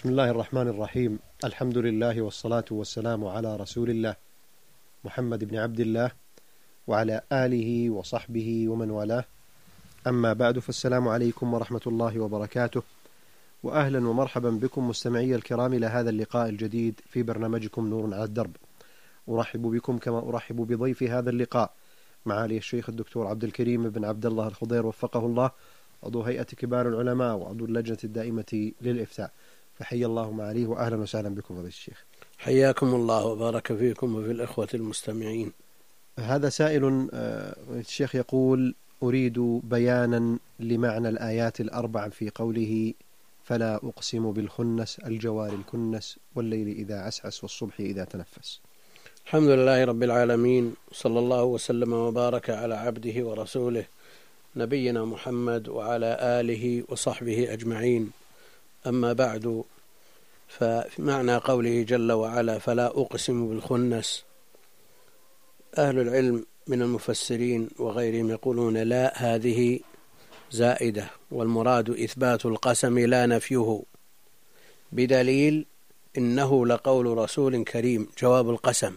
بسم الله الرحمن الرحيم. الحمد لله والصلاة والسلام على رسول الله محمد بن عبد الله وعلى آله وصحبه ومن والاه. أما بعد، فالسلام عليكم ورحمة الله وبركاته، وأهلا ومرحبا بكم مستمعي الكرام إلى هذا اللقاء الجديد في برنامجكم نور على الدرب. أرحب بكم كما أرحب بضيف هذا اللقاء معالي الشيخ الدكتور عبد الكريم بن عبد الله الخضير وفقه الله، عضو هيئة كبار العلماء وعضو اللجنة الدائمة للإفتاء. فحي الله معاليه وأهلا وسهلا بكم فضيلة الشيخ. حياكم الله وبارك فيكم وفي الإخوة المستمعين. هذا سائل الشيخ يقول: أريد بيانا لمعنى الآيات الأربع في قوله فلا أقسم بالخنس الجوار الكنس والليل إذا عسعس والصبح إذا تنفس. الحمد لله رب العالمين، صلى الله وسلم وبارك على عبده ورسوله نبينا محمد وعلى آله وصحبه أجمعين. أما بعد، فمعنى قوله جل وعلا فلا أقسم بالخنس، أهل العلم من المفسرين وغيرهم يقولون لا، هذه زائدة، والمراد إثبات القسم لا نفيه، بدليل إنه لقول رسول كريم، جواب القسم.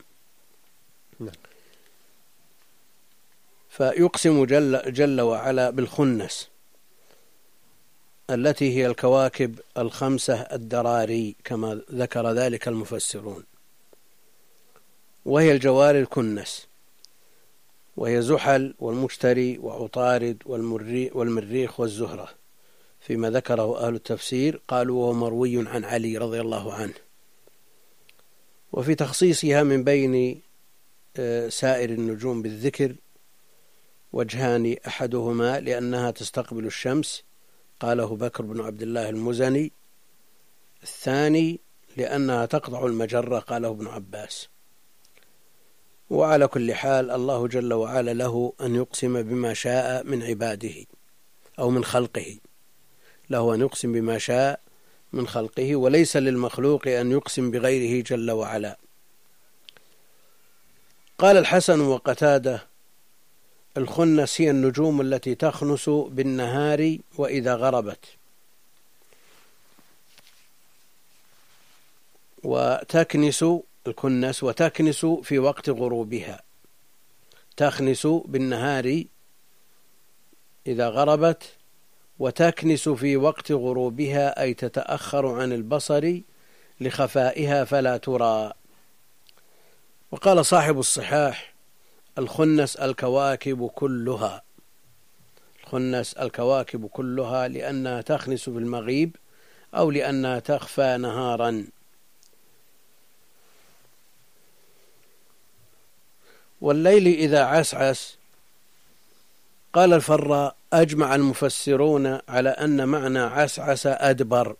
فيقسم جل وعلا بالخنس التي هي الكواكب الخمسة الدراري كما ذكر ذلك المفسرون، وهي الجوار الكنس، وهي زحل والمشتري وعطارد والمريخ والزهرة، فيما ذكره أهل التفسير قالوا وهو مروي عن علي رضي الله عنه. وفي تخصيصها من بين سائر النجوم بالذكر وجهان: أحدهما لأنها تستقبل الشمس، قاله بكر بن عبد الله المزني. الثاني لأنها تقطع المجرة، قاله ابن عباس. وعلى كل حال، الله جل وعلا له أن يقسم بما شاء من عباده أو من خلقه، له أن يقسم بما شاء من خلقه، وليس للمخلوق أن يقسم بغيره جل وعلا. قال الحسن وقتادة: الخنس هي النجوم التي تخنس بالنهار وإذا غربت، وتكنس الكنس وتكنس في وقت غروبها. تخنس بالنهار إذا غربت، وتكنس في وقت غروبها، أي تتأخر عن البصر لخفائها فلا ترى. وقال صاحب الصحاح: الخنس الكواكب كلها، الخنس الكواكب كلها، لأنها تخنس بالمغيب أو لأنها تخفى نهارا. والليل إذا عسعس، قال الفراء: أجمع المفسرون على أن معنى عسعس أدبر،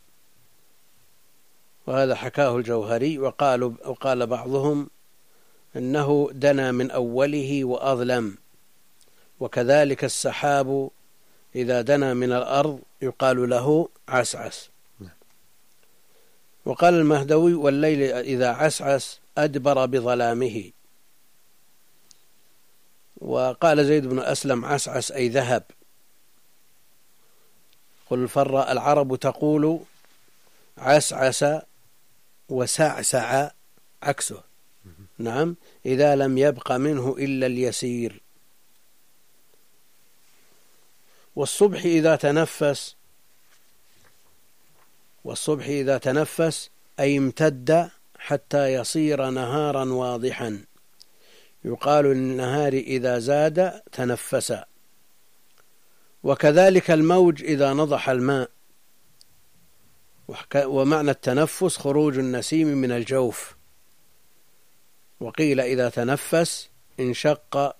وهذا حكاه الجوهري. وقال بعضهم إنه دنا من أوله وأظلم، وكذلك السحاب إذا دنا من الأرض يقال له عسعس. وقال المهدوي: والليل إذا عسعس أدبر بظلامه. وقال زيد بن أسلم: عسعس أي ذهب. قل الفراء: العرب تقول عسعس وسعسع عكسه، نعم، إذا لم يبق منه إلا اليسير. والصبح إذا تنفس أي امتد حتى يصير نهارا واضحا، يقال للنهار إذا زاد تنفس. وكذلك الموج إذا نضح الماء. ومعنى التنفس خروج النسيم من الجوف. وقيل إذا تنفس انشق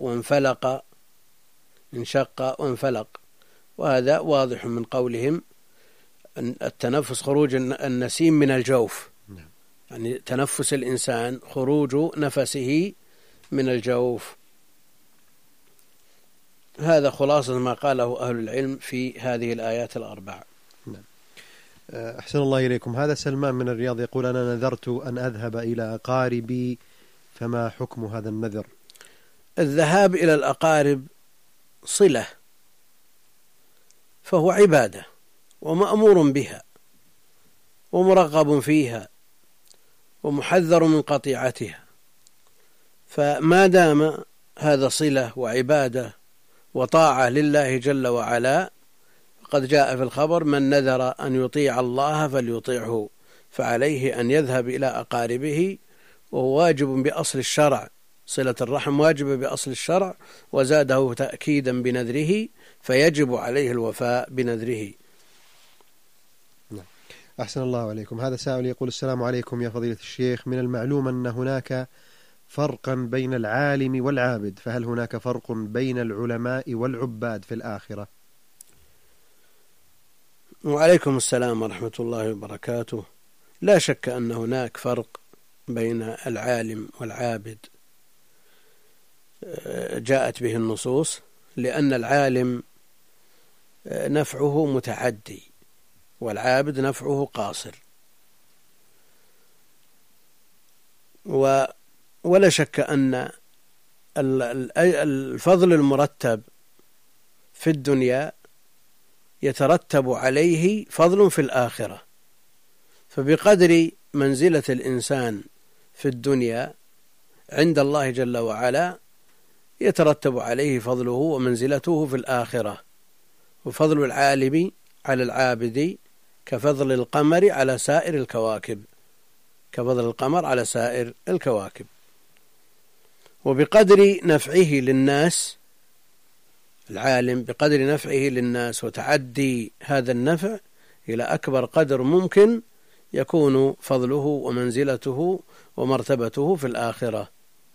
وانفلق، وهذا واضح من قولهم أن التنفس خروج النسيم من الجوف، يعني تنفس الإنسان خروج نفسه من الجوف. هذا خلاصة ما قاله أهل العلم في هذه الآيات الأربع. أحسن الله إليكم. هذا سلمان من الرياض يقول: أنا نذرت أن أذهب إلى أقاربي، فما حكم هذا النذر؟ الذهاب إلى الأقارب صلة، فهو عبادة ومأمور بها، ومرغب فيها ومحذر من قطيعتها. فما دام هذا صلة وعبادة وطاعة لله جل وعلا، قد جاء في الخبر: من نذر أن يطيع الله فليطيعه، فعليه أن يذهب إلى أقاربه، وهو واجب بأصل الشرع. صلة الرحم واجبة بأصل الشرع، وزاده تأكيدا بنذره، فيجب عليه الوفاء بنذره. أحسن الله عليكم. هذا سائل يقول: السلام عليكم يا فضيلة الشيخ، من المعلوم أن هناك فرقا بين العالم والعابد، فهل هناك فرق بين العلماء والعباد في الآخرة؟ وعليكم السلام ورحمة الله وبركاته. لا شك أن هناك فرق بين العالم والعابد، جاءت به النصوص، لأن العالم نفعه متعدي والعابد نفعه قاصر. ولا شك أن الفضل المرتب في الدنيا يترتب عليه فضل في الآخرة، فبقدر منزلة الإنسان في الدنيا عند الله جل وعلا يترتب عليه فضله ومنزلته في الآخرة. وفضل العالم على العابد كفضل القمر على سائر الكواكب، كفضل القمر على سائر الكواكب. وبقدر نفعه للناس، العالم بقدر نفعه للناس وتعدي هذا النفع إلى أكبر قدر ممكن، يكون فضله ومنزلته ومرتبته في الآخرة.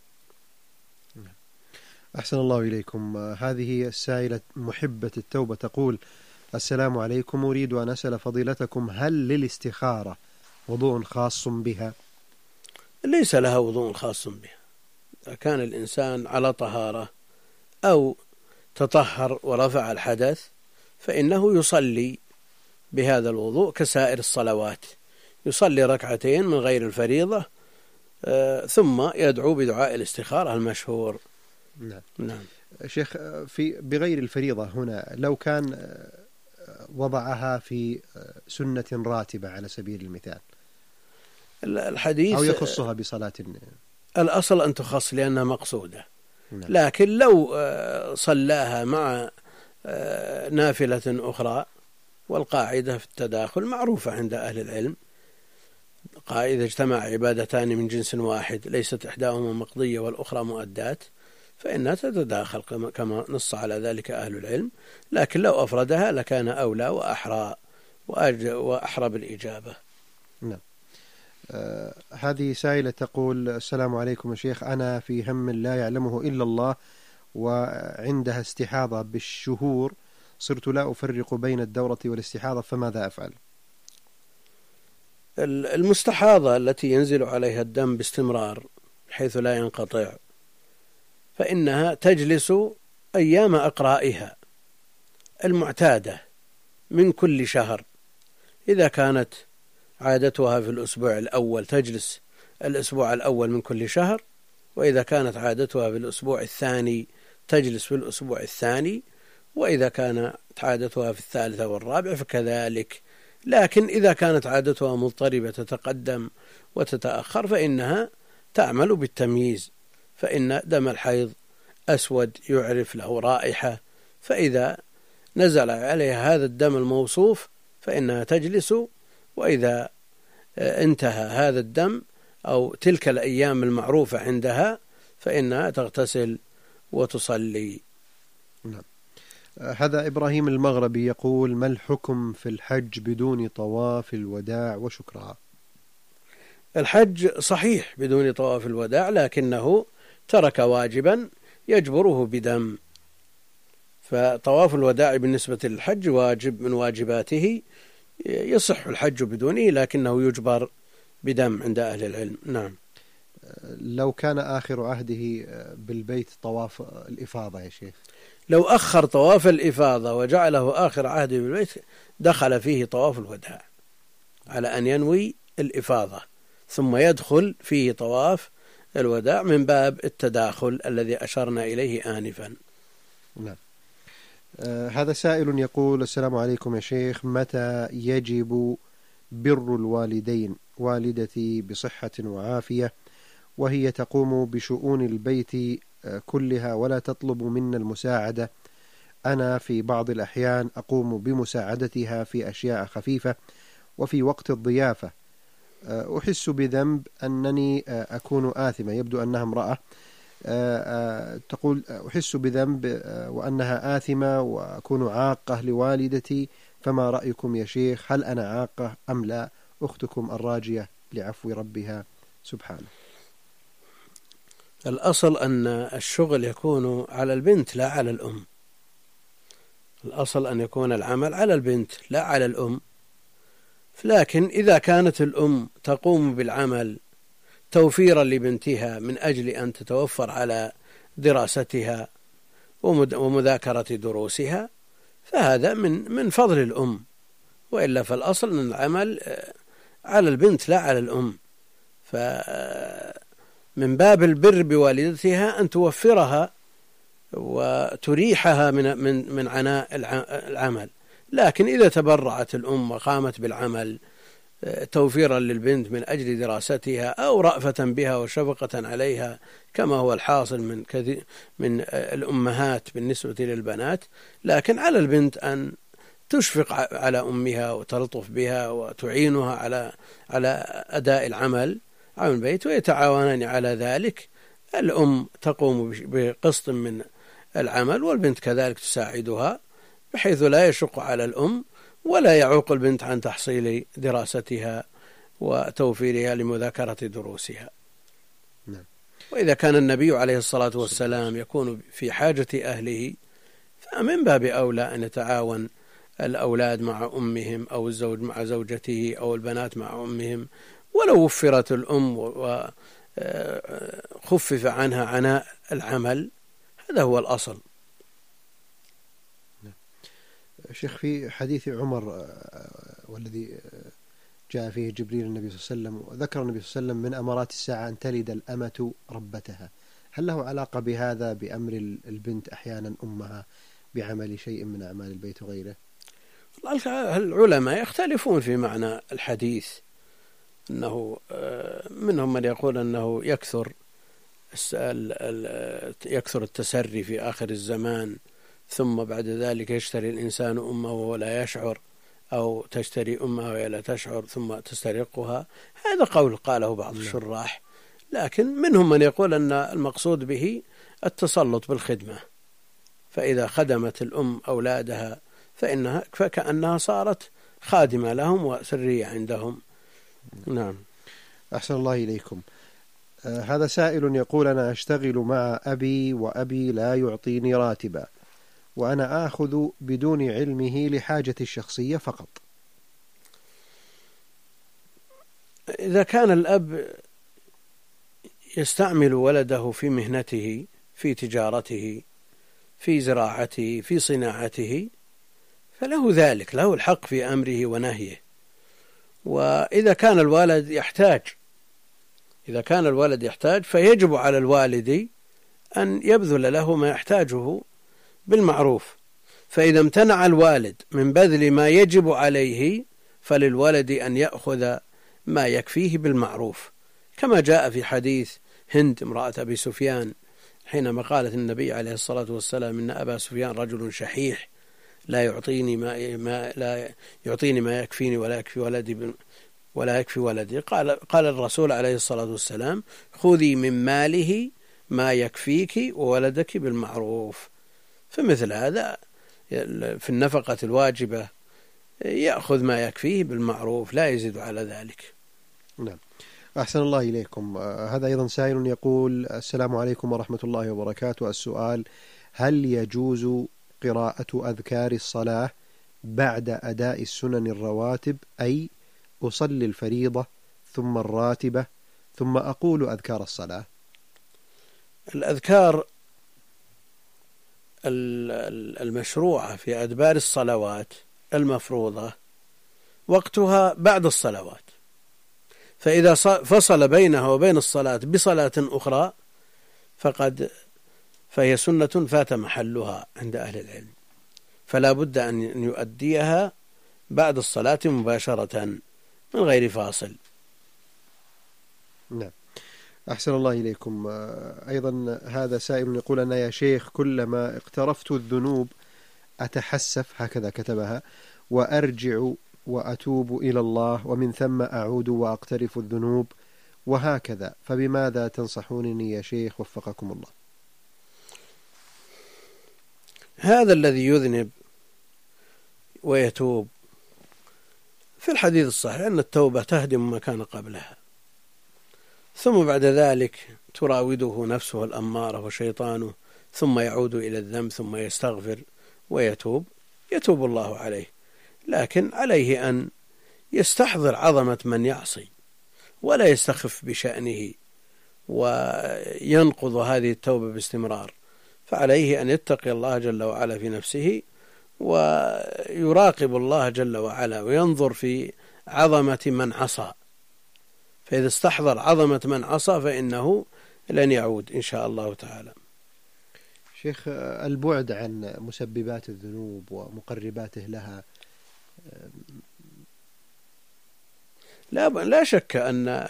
أحسن الله إليكم. هذه السائلة محبة التوبة تقول: السلام عليكم، أريد أن أسأل فضيلتكم: هل للاستخارة وضوء خاص بها؟ ليس لها وضوء خاص بها. إذا كان الإنسان على طهارة أو تطهر ورفع الحدث فإنه يصلي بهذا الوضوء كسائر الصلوات، يصلي ركعتين من غير الفريضة، ثم يدعو بدعاء الاستخارة المشهور. نعم. شيخ، بغير الفريضة هنا لو كان وضعها في سنة راتبة على سبيل المثال، الحديث أو يخصها بصلاة، الأصل أن تخص لأنها مقصودة. نعم. لكن لو صلاها مع نافلة أخرى، والقاعدة في التداخل معروفة عند أهل العلم، إذا اجتمع عبادتان من جنس واحد ليست إحداهما مقضية والأخرى مؤداة فإنها تتداخل كما نص على ذلك أهل العلم. لكن لو أفردها لكان أولى وأحرى بالإجابة. نعم. هذه سائلة تقول: السلام عليكم يا شيخ، أنا في هم لا يعلمه إلا الله، وعندها استحاضة بالشهور، صرت لا أفرق بين الدورة والاستحاضة، فماذا أفعل؟ المستحاضة التي ينزل عليها الدم باستمرار حيث لا ينقطع، فإنها تجلس أيام أقرائها المعتادة من كل شهر. إذا كانت عادتها في الأسبوع الأول تجلس الأسبوع الأول من كل شهر، وإذا كانت عادتها في الأسبوع الثاني تجلس في الأسبوع الثاني، وإذا كانت عادتها في الثالثة والرابع فكذلك. لكن إذا كانت عادتها مضطربة تتقدم وتتأخر فإنها تعمل بالتمييز، فإن دم الحيض أسود يعرف له رائحة، فإذا نزل عليها هذا الدم الموصوف فإنها تجلس، وإذا انتهى هذا الدم أو تلك الأيام المعروفة عندها فإنها تغتسل وتصلي. نعم. هذا إبراهيم المغربي يقول: ما الحكم في الحج بدون طواف الوداع؟ وشكرا. الحج صحيح بدون طواف الوداع، لكنه ترك واجبا يجبره بدم، فطواف الوداع بالنسبة للحج واجب من واجباته، يصح الحج بدونه لكنه يجبر بدم عند أهل العلم. نعم. لو كان آخر عهده بالبيت طواف الإفاضة يا شيخ، لو أخر طواف الإفاضة وجعله آخر عهده بالبيت دخل فيه طواف الوداع، على أن ينوي الإفاضة ثم يدخل فيه طواف الوداع من باب التداخل الذي أشرنا إليه آنفا. نعم. هذا سائل يقول: السلام عليكم يا شيخ، متى يجب بر الوالدين، والدتي بصحة وعافية، وهي تقوم بشؤون البيت كلها ولا تطلب منا المساعدة. أنا في بعض الأحيان أقوم بمساعدتها في أشياء خفيفة، وفي وقت الضيافة أحس بذنب أنني أكون آثمة. يبدو أنها امرأة تقول أحس بذنب وأنها آثمة وأكون عاقة لوالدتي، فما رأيكم يا شيخ؟ هل أنا عاقة أم لا؟ أختكم الراجية لعفو ربها سبحانه. الأصل أن الشغل يكون على البنت لا على الأم. الأصل أن يكون العمل على البنت لا على الأم. لكن إذا كانت الأم تقوم بالعمل توفيرا لبنتها من أجل أن تتوفر على دراستها ومذاكرة دروسها، فهذا من فضل الأم، وإلا فالأصل أن العمل على البنت لا على الأم. فمن باب البر بوالدتها أن توفرها وتريحها من عناء العمل. لكن إذا تبرعت الأم وقامت بالعمل توفيرا للبنت من أجل دراستها أو رأفة بها وشفقة عليها كما هو الحاصل من الأمهات بالنسبة للبنات، لكن على البنت أن تشفق على أمها وتلطف بها وتعينها على أداء العمل عن البيت، ويتعاونان على ذلك. الأم تقوم بقسط من العمل والبنت كذلك تساعدها، بحيث لا يشق على الأم ولا يعوق البنت عن تحصيل دراستها وتوفيرها لمذاكرة دروسها. وإذا كان النبي عليه الصلاة والسلام يكون في حاجة أهله، فمن باب أولى أن يتعاون الأولاد مع أمهم أو الزوج مع زوجته أو البنات مع أمهم، ولو وفرت الأم وخفف عنها عناء العمل، هذا هو الأصل. شيخ، في حديث عمر والذي جاء فيه جبريل النبي صلى الله عليه وسلم، وذكر النبي صلى الله عليه وسلم من أمارات الساعة أن تلد الأمة ربتها، هل له علاقة بهذا بأمر البنت أحيانا أمها بعمل شيء من أعمال البيت وغيره؟ العلماء يختلفون في معنى الحديث، أنه منهم من يقول أنه يكثر التسري في آخر الزمان، ثم بعد ذلك يشتري الإنسان أمه ولا يشعر، أو تشتري أمها وهي لا تشعر ثم تسترقها. هذا قول قاله بعض الشراح، لكن منهم من يقول أن المقصود به التسلط بالخدمة، فإذا خدمت الأم أولادها فكأنها صارت خادمة لهم وسرية عندهم. نعم. أحسن الله إليكم. هذا سائل يقول: أنا أشتغل مع أبي وأبي لا يعطيني راتبا، وأنا آخذ بدون علمه لحاجتي الشخصية فقط. إذا كان الأب يستعمل ولده في مهنته، في تجارته، في زراعته، في صناعته، فله ذلك، له الحق في أمره ونهيه. وإذا كان الولد يحتاج فيجب على الوالد أن يبذل له ما يحتاجه بالمعروف. فإذا امتنع الوالد من بذل ما يجب عليه، فللولد أن يأخذ ما يكفيه بالمعروف، كما جاء في حديث هند امرأة أبي سفيان حينما قالت النبي عليه الصلاة والسلام: إن أبا سفيان رجل شحيح لا يعطيني ما يكفيني ولا يكفي ولدي. قال الرسول عليه الصلاة والسلام: خذي من ماله ما يكفيك وولدك بالمعروف. فمثل هذا في النفقة الواجبة يأخذ ما يكفيه بالمعروف، لا يزيد على ذلك. نعم. أحسن الله إليكم. هذا أيضا سائل يقول: السلام عليكم ورحمة الله وبركاته. السؤال: هل يجوز قراءة أذكار الصلاة بعد أداء السنن الرواتب، أي أصلي الفريضة ثم الراتبة ثم أقول أذكار الصلاة؟ الأذكار المشروعة في أدبار الصلوات المفروضة وقتها بعد الصلوات، فإذا فصل بينها وبين الصلاة بصلاة أخرى فهي سنة فات محلها عند أهل العلم، فلا بد أن يؤديها بعد الصلاة مباشرة من غير فاصل. نعم. أحسن الله إليكم. أيضا هذا سائل يقول: أنا يا شيخ كلما اقترفت الذنوب أتحسف، هكذا كتبها، وأرجع وأتوب إلى الله، ومن ثم أعود وأقترف الذنوب، وهكذا، فبماذا تنصحونني يا شيخ وفقكم الله؟ هذا الذي يذنب ويتوب، في الحديث الصحيح أن التوبة تهدم ما كان قبلها، ثم بعد ذلك تراوده نفسه الأمارة وشيطانه، ثم يعود إلى الذنب، ثم يستغفر ويتوب، يتوب الله عليه، لكن عليه أن يستحضر عظمة من يعصي ولا يستخف بشأنه وينقض هذه التوبة باستمرار، فعليه أن يتقي الله جل وعلا في نفسه ويراقب الله جل وعلا وينظر في عظمة من عصى، فإذا استحضر عظمة من عصى فإنه لن يعود إن شاء الله تعالى. شيخ، البعد عن مسببات الذنوب ومقرباته لها، لا شك أن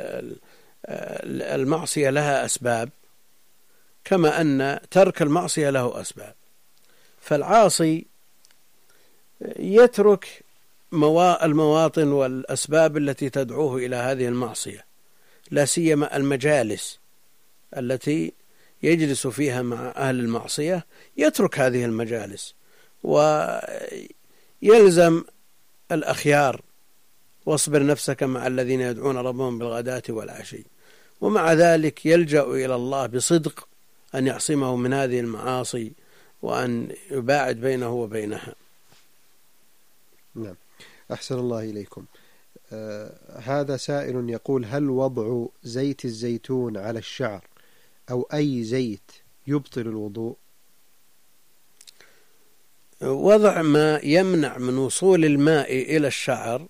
المعصية لها أسباب، كما أن ترك المعصية له أسباب، فالعاصي يترك المواطن والأسباب التي تدعوه إلى هذه المعصية، لا سيما المجالس التي يجلس فيها مع أهل المعصية، يترك هذه المجالس ويلزم الأخيار: واصبر نفسك مع الذين يدعون ربهم بالغداة والعشي، ومع ذلك يلجأ إلى الله بصدق أن يعصمه من هذه المعاصي وأن يباعد بينه وبينها. نعم. أحسن الله إليكم. هذا سائل يقول: هل وضع زيت الزيتون على الشعر أو أي زيت يبطل الوضوء؟ وضع ما يمنع من وصول الماء إلى الشعر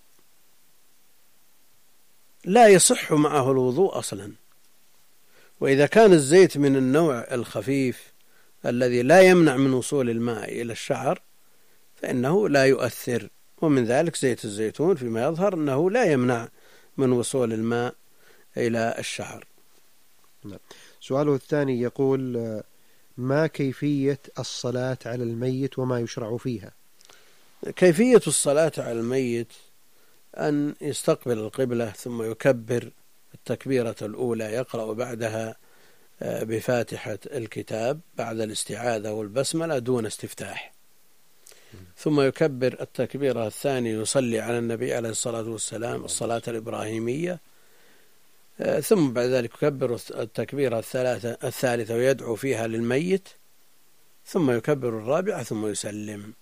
لا يصح معه الوضوء أصلا، وإذا كان الزيت من النوع الخفيف الذي لا يمنع من وصول الماء إلى الشعر فإنه لا يؤثر، ومن ذلك زيت الزيتون فيما يظهر أنه لا يمنع من وصول الماء إلى الشعر. سؤاله الثاني يقول: ما كيفية الصلاة على الميت وما يشرع فيها؟ كيفية الصلاة على الميت أن يستقبل القبلة ثم يكبر التكبيرة الأولى، يقرأ بعدها بفاتحة الكتاب بعد الاستعاذة والبسملة دون استفتاح، ثم يكبر التكبيرة الثانية يصلي على النبي عليه الصلاة والسلام الصلاة الإبراهيمية، ثم بعد ذلك يكبر التكبيرة الثالثة ويدعو فيها للميت، ثم يكبر الرابعة ثم يسلم.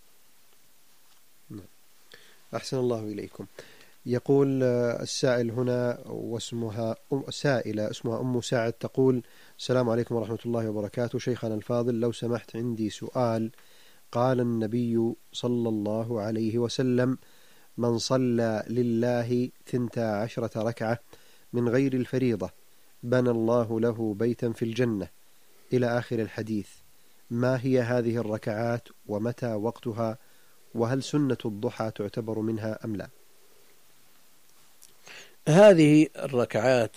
أحسن الله إليكم. يقول السائل هنا واسمها سائلة اسمها أم سعد، تقول: السلام عليكم ورحمة الله وبركاته، شيخنا الفاضل، لو سمحت عندي سؤال. قال النبي صلى الله عليه وسلم: من صلى لله 12 ركعة من غير الفريضة بنى الله له بيتا في الجنة، إلى آخر الحديث. ما هي هذه الركعات ومتى وقتها؟ وهل سنة الضحى تعتبر منها أم لا؟ هذه الركعات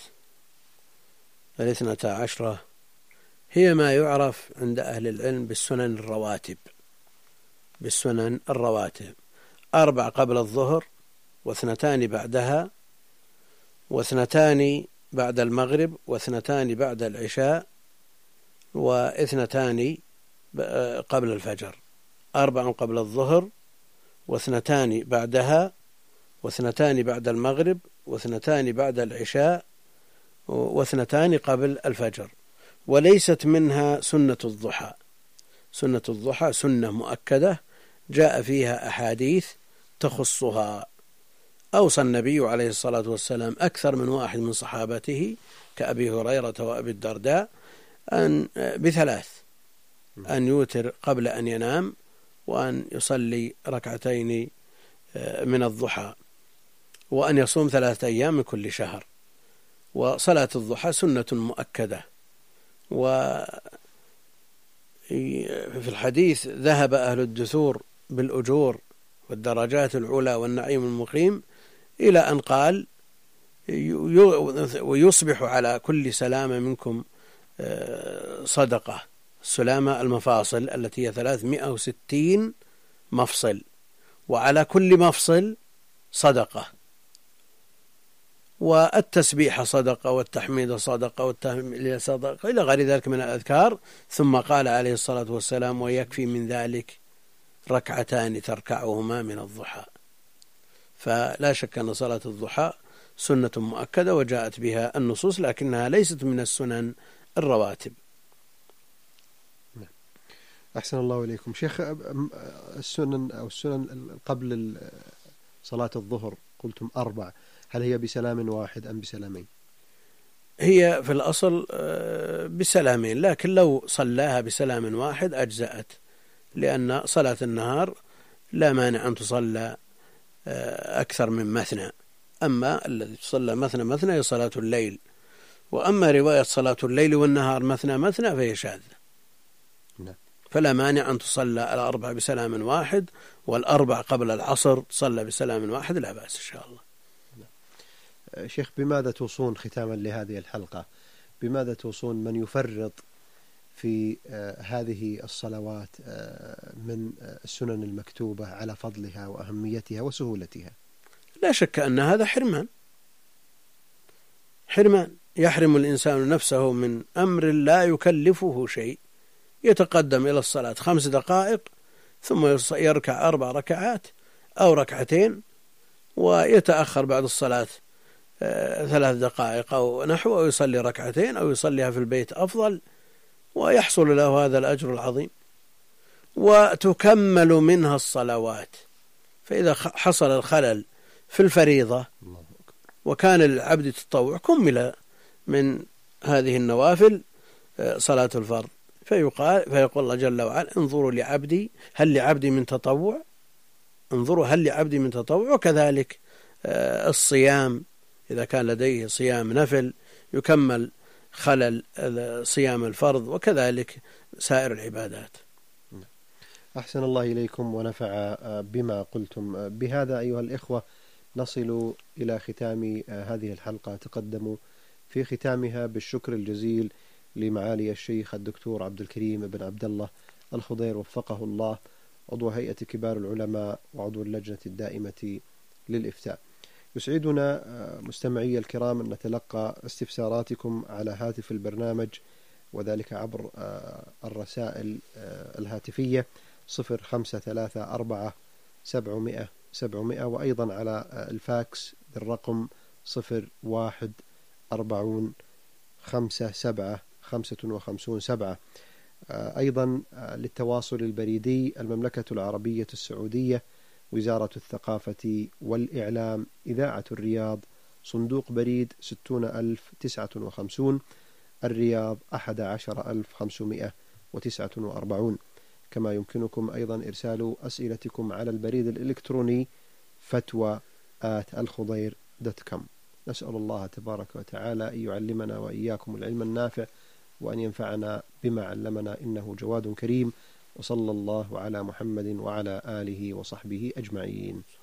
12 هي ما يعرف عند أهل العلم بالسنن الرواتب، 4 قبل الظهر، و2 بعدها، و2 بعد المغرب، و2 بعد العشاء، و2 قبل الفجر. 4 قبل الظهر، و2 بعدها، و2 بعد المغرب، و2 بعد العشاء، و2 قبل الفجر. وليست منها سنة الضحى. سنة الضحى سنة مؤكدة جاء فيها أحاديث تخصها. أوصى النبي عليه الصلاة والسلام أكثر من واحد من صحابته كأبي هريرة وأبي الدرداء ب3: أن يوتر قبل أن ينام، وأن يصلي 2 من الضحى، وأن يصوم 3 أيام من كل شهر. وصلاة الضحى سنة مؤكدة. وفي الحديث: ذهب أهل الدثور بالأجور والدرجات العلى والنعيم المقيم إلى أن قال ويصبح على كل سلامة منكم صدقة. السلامة المفاصل التي هي 360 مفصل، وعلى كل مفصل صدقة، والتسبيح صدقة، والتحميد صدقة، والتهليل صدقة، إلى غير ذلك من الأذكار. ثم قال عليه الصلاة والسلام: ويكفي من ذلك ركعتان تركعهما من الضحى. فلا شك أن صلاة الضحى سنة مؤكدة وجاءت بها النصوص، لكنها ليست من السنن الرواتب. أحسن الله إليكم شيخ. السنن قبل صلاة الظهر قلتم 4، هل هي بسلام واحد أم بسلامين؟ هي في الأصل بسلامين، لكن لو صلاها بسلام واحد أجزأت، لأن صلاة النهار لا مانع أن تصلى أكثر من مثنى. أما الذي تصلى مثنى مثنى هي صلاة الليل، وأما رواية صلاة الليل والنهار مثنى مثنى فهي شاذة. فلا مانع أن تصلى 4 بسلام واحد، 4 قبل العصر تصلى بسلام واحد، لا بأس إن شاء الله. شيخ، بماذا توصون ختاما لهذه الحلقة، بماذا توصون من يفرط في هذه الصلوات من السنن المكتوبة على فضلها وأهميتها وسهولتها؟ لا شك أن هذا حرمان يحرم الإنسان نفسه من أمر لا يكلفه شيء. يتقدم إلى الصلاة 5 دقائق ثم يركع 4 ركعات أو 2 ركعتين، ويتأخر بعد الصلاة 3 دقائق أو نحو، أو يصلي 2 ركعتين أو يصليها في البيت أفضل، ويحصل له هذا الأجر العظيم، وتكمل منها الصلوات. فإذا حصل الخلل في الفريضة وكان للعبد تطوع كمل من هذه النوافل صلاة الفرض، فيقول الله جل وعلا: انظروا لعبدي هل لعبدي من تطوع، انظروا هل لعبدي من تطوع. وكذلك الصيام إذا كان لديه صيام نفل يكمل خلل صيام الفرض، وكذلك سائر العبادات. أحسن الله إليكم ونفع بما قلتم. بهذا أيها الإخوة نصل إلى ختام هذه الحلقة. تقدموا في ختامها بالشكر الجزيل لمعالي الشيخ الدكتور عبد الكريم بن عبد الله الخضير وفقه الله، عضو هيئة كبار العلماء وعضو اللجنة الدائمة للإفتاء. يسعدنا مستمعي الكرام أن نتلقى استفساراتكم على هاتف البرنامج، وذلك عبر الرسائل الهاتفية 0534 700 700، وأيضا على الفاكس بالرقم 01 40 57 55 7. أيضا للتواصل البريدي: المملكة العربية السعودية، وزارة الثقافة والإعلام، إذاعة الرياض، صندوق بريد 60059، الرياض 11549. كما يمكنكم أيضا إرسال أسئلتكم على البريد الإلكتروني فتوى@الخضير.com. نسأل الله تبارك وتعالى أن يعلمنا وإياكم العلم النافع، وأن ينفعنا بما علمنا، إنه جواد كريم. وصلى الله على محمد وعلى آله وصحبه أجمعين.